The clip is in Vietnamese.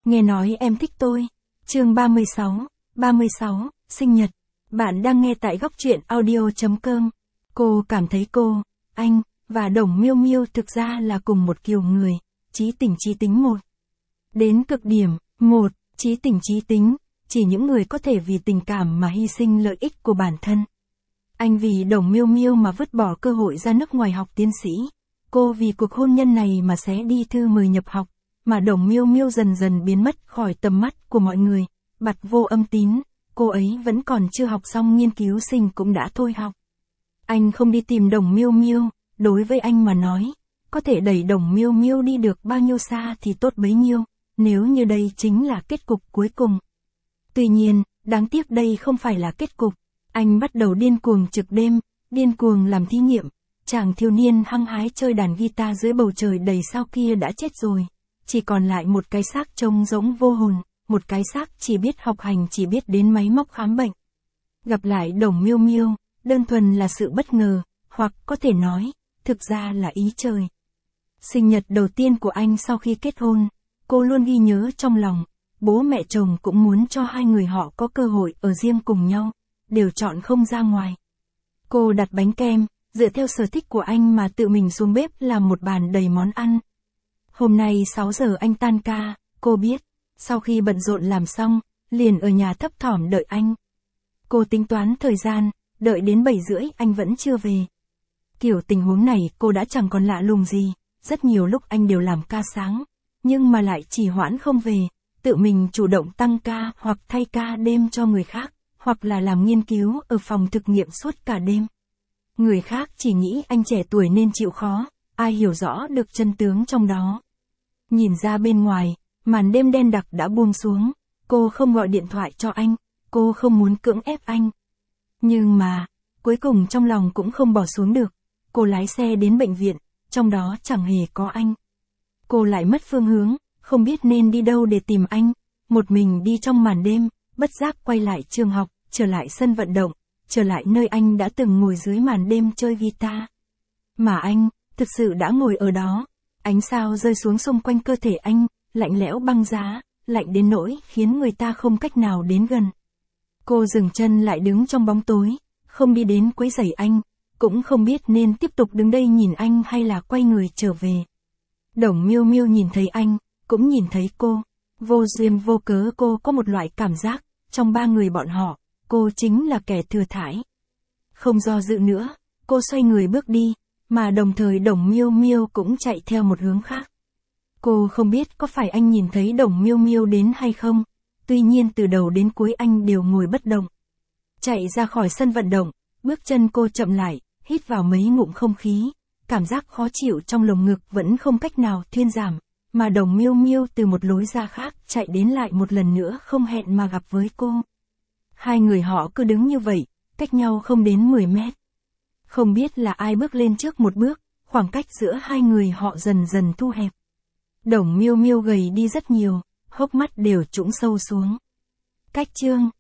Nghe nói em thích tôi. Chương 36, sinh nhật. Bạn đang nghe tại góc truyện audio.com. Cô cảm thấy cô, anh, và Đồng Miêu Miêu thực ra là cùng một kiểu người, chí tính một. Đến cực điểm, chí tính, chỉ những người có thể vì tình cảm mà hy sinh lợi ích của bản thân. Anh vì Đồng Miêu Miêu mà vứt bỏ cơ hội ra nước ngoài học tiến sĩ. Cô vì cuộc hôn nhân này mà xé đi thư mời nhập học, mà Đồng Miêu Miêu dần dần biến mất khỏi tầm mắt của mọi người, bặt vô âm tín, cô ấy vẫn còn chưa học xong nghiên cứu sinh cũng đã thôi học. Anh không đi tìm Đồng Miêu Miêu, đối với anh mà nói, có thể đẩy Đồng Miêu Miêu đi được bao nhiêu xa thì tốt bấy nhiêu, nếu như đây chính là kết cục cuối cùng. Tuy nhiên, đáng tiếc đây không phải là kết cục, anh bắt đầu điên cuồng trực đêm, điên cuồng làm thí nghiệm, chàng thiếu niên hăng hái chơi đàn guitar dưới bầu trời đầy sao kia đã chết rồi. Chỉ còn lại một cái xác trông giống vô hồn, một cái xác chỉ biết học hành chỉ biết đến máy móc khám bệnh. Gặp lại Đồng Miêu Miêu, đơn thuần là sự bất ngờ, hoặc có thể nói, thực ra là ý trời. Sinh nhật đầu tiên của anh sau khi kết hôn, cô luôn ghi nhớ trong lòng, bố mẹ chồng cũng muốn cho hai người họ có cơ hội ở riêng cùng nhau, đều chọn không ra ngoài. Cô đặt bánh kem, dựa theo sở thích của anh mà tự mình xuống bếp làm một bàn đầy món ăn. Hôm nay 6 giờ anh tan ca, cô biết, sau khi bận rộn làm xong, liền ở nhà thấp thỏm đợi anh. Cô tính toán thời gian, đợi đến 7 rưỡi anh vẫn chưa về. Kiểu tình huống này cô đã chẳng còn lạ lùng gì, rất nhiều lúc anh đều làm ca sáng, nhưng mà lại trì hoãn không về, tự mình chủ động tăng ca hoặc thay ca đêm cho người khác, hoặc là làm nghiên cứu ở phòng thực nghiệm suốt cả đêm. Người khác chỉ nghĩ anh trẻ tuổi nên chịu khó, ai hiểu rõ được chân tướng trong đó. Nhìn ra bên ngoài, màn đêm đen đặc đã buông xuống, cô không gọi điện thoại cho anh, cô không muốn cưỡng ép anh. Nhưng mà, cuối cùng trong lòng cũng không bỏ xuống được, cô lái xe đến bệnh viện, trong đó chẳng hề có anh. Cô lại mất phương hướng, không biết nên đi đâu để tìm anh, một mình đi trong màn đêm, bất giác quay lại trường học, trở lại sân vận động, trở lại nơi anh đã từng ngồi dưới màn đêm chơi guitar. Mà anh, thực sự đã ngồi ở đó, ánh sao rơi xuống xung quanh cơ thể anh, lạnh lẽo băng giá, lạnh đến nỗi khiến người ta không cách nào đến gần. Cô dừng chân lại đứng trong bóng tối, không đi đến quấy rầy anh, cũng không biết nên tiếp tục đứng đây nhìn anh hay là quay người trở về. Đồng Miêu Miêu nhìn thấy anh, cũng nhìn thấy cô, vô duyên vô cớ cô có một loại cảm giác, trong ba người bọn họ, cô chính là kẻ thừa thãi. Không do dự nữa, cô xoay người bước đi, mà đồng thời Đồng Miêu Miêu cũng chạy theo một hướng khác. Cô không biết có phải anh nhìn thấy Đồng Miêu Miêu đến hay không, tuy nhiên từ đầu đến cuối anh đều ngồi bất động. Chạy ra khỏi sân vận động, bước chân cô chậm lại, hít vào mấy ngụm không khí, cảm giác khó chịu trong lồng ngực vẫn không cách nào thuyên giảm, mà Đồng Miêu Miêu từ một lối ra khác chạy đến lại một lần nữa không hẹn mà gặp với cô. Hai người họ cứ đứng như vậy, cách nhau không đến 10 mét. Không biết là ai bước lên trước một bước, khoảng cách giữa hai người họ dần dần thu hẹp. Đồng Miêu Miêu gầy đi rất nhiều, hốc mắt đều trũng sâu xuống. Cách chương